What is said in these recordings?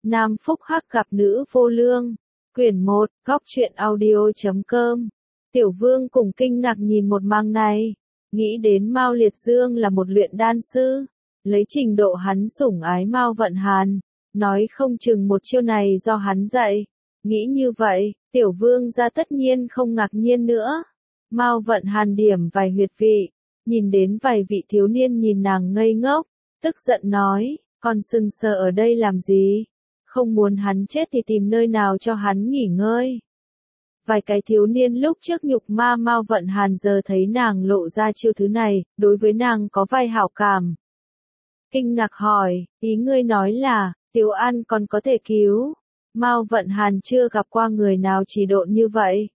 Nam Phúc Hắc gặp nữ vô lương. Quyển 1, góc truyện audio.com. Tiểu Vương cùng kinh ngạc nhìn một màn này, nghĩ đến Mao Liệt Dương là một luyện đan sư, lấy trình độ hắn sủng ái Mao Vận Hàn, nói không chừng một chiêu này do hắn dạy. Nghĩ như vậy, Tiểu Vương gia tất nhiên không ngạc nhiên nữa. Mao Vận Hàn điểm vài huyệt vị, nhìn đến vài vị thiếu niên nhìn nàng ngây ngốc, tức giận nói, con sừng sờ ở đây làm gì? Không muốn hắn chết thì tìm nơi nào cho hắn nghỉ ngơi. Vài cái thiếu niên lúc trước nhục ma Mao Vận Hàn giờ thấy nàng lộ ra chiêu thứ này, đối với nàng có vài hảo cảm. Kinh ngạc hỏi, ý ngươi nói là, Tiểu An còn có thể cứu. Mao Vận Hàn chưa gặp qua người nào chỉ độn như vậy.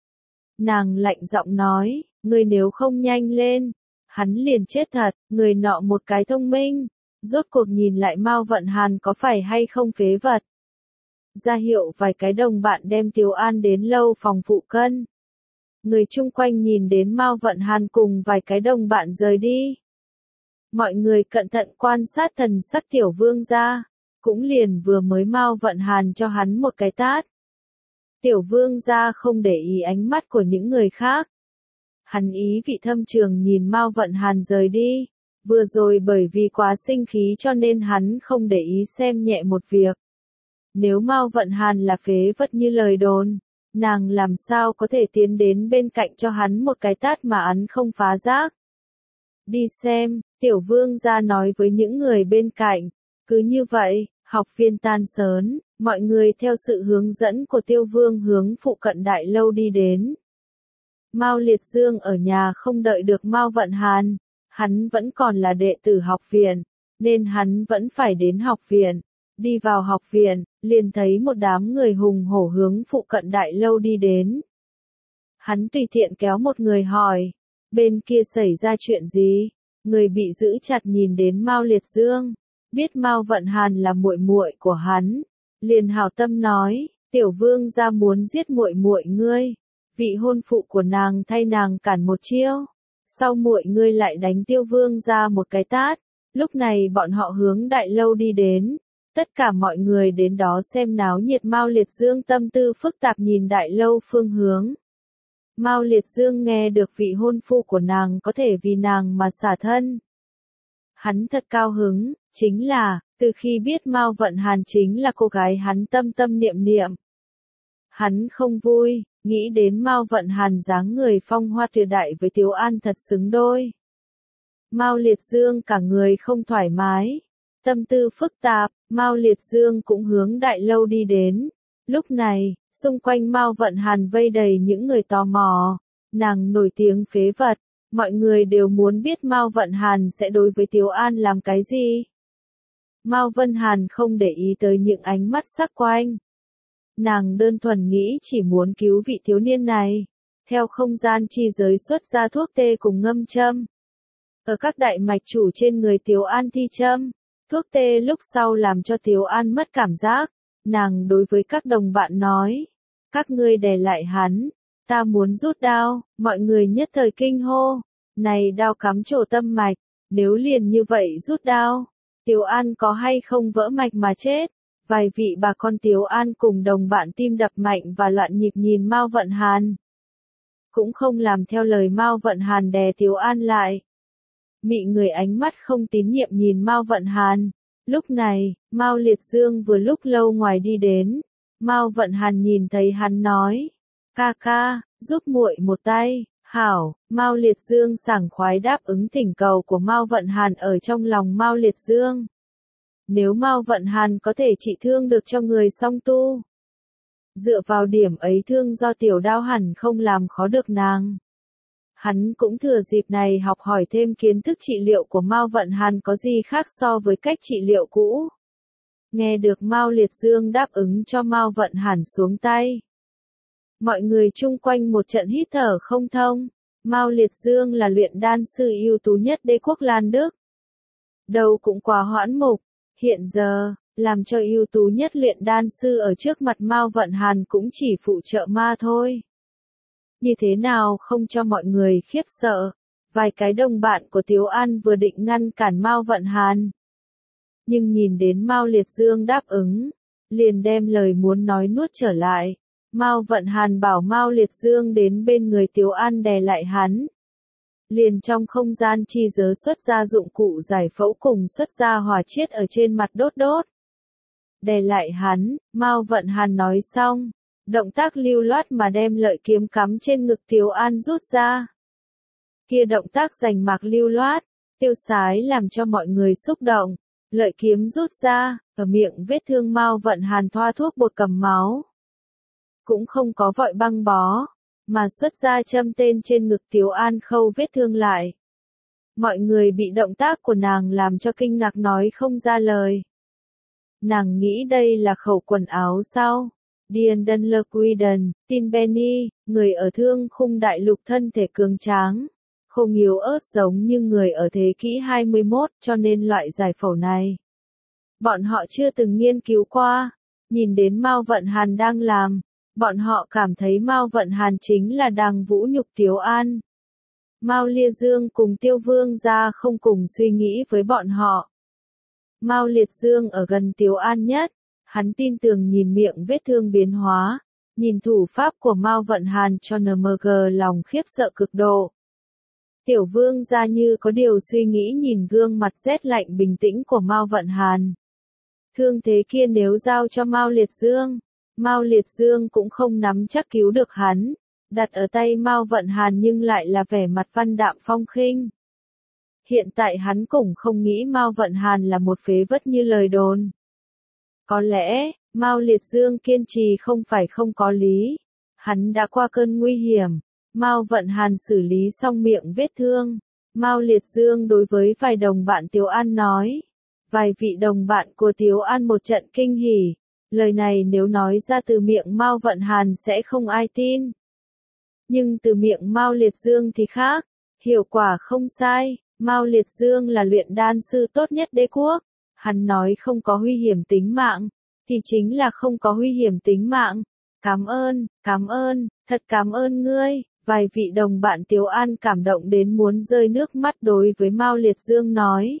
Nàng lạnh giọng nói, ngươi nếu không nhanh lên, hắn liền chết thật. Người nọ một cái thông minh, rốt cuộc nhìn lại Mao Vận Hàn có phải hay không phế vật. Ra hiệu vài cái đồng bạn đem Tiểu An đến lâu phòng phụ cân. Người chung quanh nhìn đến Mao Vận Hàn cùng vài cái đồng bạn rời đi. Mọi người cẩn thận quan sát thần sắc Tiểu Vương gia, cũng liền vừa mới Mao Vận Hàn cho hắn một cái tát. Tiểu Vương gia không để ý ánh mắt của những người khác. Hắn ý vị thâm trường nhìn Mao Vận Hàn rời đi. Vừa rồi bởi vì quá sinh khí cho nên hắn không để ý xem nhẹ một việc. Nếu Mao Vận Hàn là phế vật như lời đồn, nàng làm sao có thể tiến đến bên cạnh cho hắn một cái tát mà hắn không phá giác. Đi xem, Tiểu Vương gia nói với những người bên cạnh. Cứ như vậy, học viên tan sớn, mọi người theo sự hướng dẫn của Tiêu Vương hướng phụ cận đại lâu đi đến. Mao Liệt Dương ở nhà không đợi được Mao Vận Hàn, hắn vẫn còn là đệ tử học viện, nên hắn vẫn phải đến học viện. Đi vào học viện, liền thấy một đám người hùng hổ hướng phụ cận đại lâu đi đến. Hắn tùy tiện kéo một người hỏi, bên kia xảy ra chuyện gì? Người bị giữ chặt nhìn đến Mao Liệt Dương, biết Mao Vận Hàn là muội muội của hắn, liền hảo tâm nói, Tiểu Vương gia muốn giết muội muội ngươi, vị hôn phụ của nàng thay nàng cản một chiêu, sau muội ngươi lại đánh Tiêu Vương gia một cái tát. Lúc này bọn họ hướng đại lâu đi đến. Tất cả mọi người đến đó xem náo nhiệt. Mao Liệt Dương tâm tư phức tạp nhìn đại lâu phương hướng. Mao Liệt Dương nghe được vị hôn phu của nàng có thể vì nàng mà xả thân. Hắn thật cao hứng, chính là, từ khi biết Mao Vận Hàn chính là cô gái hắn tâm tâm niệm niệm. Hắn không vui, nghĩ đến Mao Vận Hàn dáng người phong hoa tuyệt đại với Tiểu An thật xứng đôi. Mao Liệt Dương cả người không thoải mái. Tâm tư phức tạp, Mao Liệt Dương cũng hướng đại lâu đi đến. Lúc này, xung quanh Mao Vận Hàn vây đầy những người tò mò. Nàng nổi tiếng phế vật, mọi người đều muốn biết Mao Vận Hàn sẽ đối với Tiểu An làm cái gì. Mao Vận Hàn không để ý tới những ánh mắt sắc quanh. Nàng đơn thuần nghĩ chỉ muốn cứu vị thiếu niên này. Theo không gian chi giới xuất ra thuốc tê cùng ngâm châm. Ở các đại mạch chủ trên người Tiểu An thi châm. Thuốc tê lúc sau làm cho Tiểu An mất cảm giác. Nàng đối với các đồng bạn nói. Các ngươi đè lại hắn. Ta muốn rút đao. Mọi người nhất thời kinh hô. Này đao cắm chỗ tâm mạch. Nếu liền như vậy rút đao. Tiểu An có hay không vỡ mạch mà chết. Vài vị bà con Tiểu An cùng đồng bạn tim đập mạnh và loạn nhịp nhìn Mao Vận Hàn. Cũng không làm theo lời Mao Vận Hàn đè Tiểu An lại. Mị người ánh mắt không tín nhiệm nhìn Mao Vận Hàn. Lúc này, Mao Liệt Dương vừa lúc lâu ngoài đi đến. Mao Vận Hàn nhìn thấy hắn nói. Ca ca, giúp muội một tay. Hảo, Mao Liệt Dương sảng khoái đáp ứng thỉnh cầu của Mao Vận Hàn ở trong lòng Mao Liệt Dương. Nếu Mao Vận Hàn có thể trị thương được cho người song tu. Dựa vào điểm ấy thương do tiểu đao hẳn không làm khó được nàng. Hắn cũng thừa dịp này học hỏi thêm kiến thức trị liệu của Mao Vận Hàn có gì khác so với cách trị liệu cũ. Nghe được Mao Liệt Dương đáp ứng cho Mao Vận Hàn xuống tay. Mọi người chung quanh một trận hít thở không thông. Mao Liệt Dương là luyện đan sư ưu tú nhất đế quốc Lan Đức. Đầu cũng quá hoãn mục. Hiện giờ, làm cho ưu tú nhất luyện đan sư ở trước mặt Mao Vận Hàn cũng chỉ phụ trợ ma thôi. Như thế nào không cho mọi người khiếp sợ. Vài cái đồng bạn của Tiểu An vừa định ngăn cản Mao Vận Hàn. Nhưng nhìn đến Mao Liệt Dương đáp ứng. liền đem lời muốn nói nuốt trở lại. Mao Vận Hàn bảo Mao Liệt Dương đến bên người Tiếu An đè lại hắn. Liền trong không gian chi giới xuất ra dụng cụ giải phẫu cùng xuất ra hỏa chiết ở trên mặt đốt đốt. Đè lại hắn, Mao Vận Hàn nói xong, động tác lưu loát mà đem lợi kiếm cắm trên ngực Tiếu An rút ra. Kia động tác rành mạch lưu loát, tiêu sái làm cho mọi người xúc động. Lợi kiếm rút ra, ở miệng vết thương Mao Vận Hàn thoa thuốc bột cầm máu. Cũng không có vội băng bó, mà xuất ra châm tên trên ngực Tiếu An khâu vết thương lại. Mọi người bị động tác của nàng làm cho kinh ngạc nói không ra lời. Nàng nghĩ đây là khẩu quần áo sao? Điền Đân Lơ Quy Đần, Tin Benny, người ở Thương Khung Đại Lục thân thể cường tráng, không yếu ớt giống như người ở thế kỷ 21, cho nên loại giải phẫu này bọn họ chưa từng nghiên cứu qua. Nhìn đến Mao Vận Hàn đang làm, bọn họ cảm thấy Mao Vận Hàn chính là đang vũ nhục Tiếu An. Mao Lia Dương cùng Tiêu Vương gia không cùng suy nghĩ với bọn họ. Mao Liệt Dương ở gần Tiếu An nhất, hắn tin tưởng nhìn miệng vết thương biến hóa, nhìn thủ pháp của Mao Vận Hàn cho NMG lòng khiếp sợ cực độ. Tiểu Vương gia như có điều suy nghĩ nhìn gương mặt rét lạnh bình tĩnh của Mao Vận Hàn. Thương thế kia nếu giao cho Mao Liệt Dương, Mao Liệt Dương cũng không nắm chắc cứu được hắn, đặt ở tay Mao Vận Hàn nhưng lại là vẻ mặt văn đạm phong khinh. Hiện tại hắn cũng không nghĩ Mao Vận Hàn là một phế vật như lời đồn. Có lẽ, Mao Liệt Dương kiên trì không phải không có lý. Hắn đã qua cơn nguy hiểm. Mao Vận Hàn xử lý xong miệng vết thương. Mao Liệt Dương đối với vài đồng bạn Tiếu An nói. Vài vị đồng bạn của Tiếu An một trận kinh hỉ. Lời này nếu nói ra từ miệng Mao Vận Hàn sẽ không ai tin. Nhưng từ miệng Mao Liệt Dương thì khác. Hiệu quả không sai. Mao Liệt Dương là luyện đan sư tốt nhất đế quốc. Hắn nói không có nguy hiểm tính mạng, thì chính là không có nguy hiểm tính mạng. Cảm ơn, thật cảm ơn ngươi. Vài vị đồng bạn Tiếu An cảm động đến muốn rơi nước mắt đối với Mao Liệt Dương nói.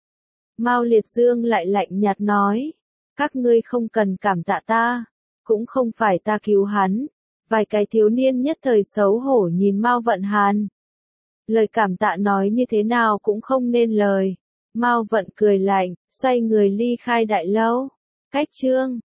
Mao Liệt Dương lại lạnh nhạt nói, các ngươi không cần cảm tạ ta, cũng không phải ta cứu hắn. Vài cái thiếu niên nhất thời xấu hổ nhìn Mao Vận Hàn. Lời cảm tạ nói như thế nào cũng không nên lời. Mao Vận cười lạnh, xoay người ly khai đại lâu. Cách chương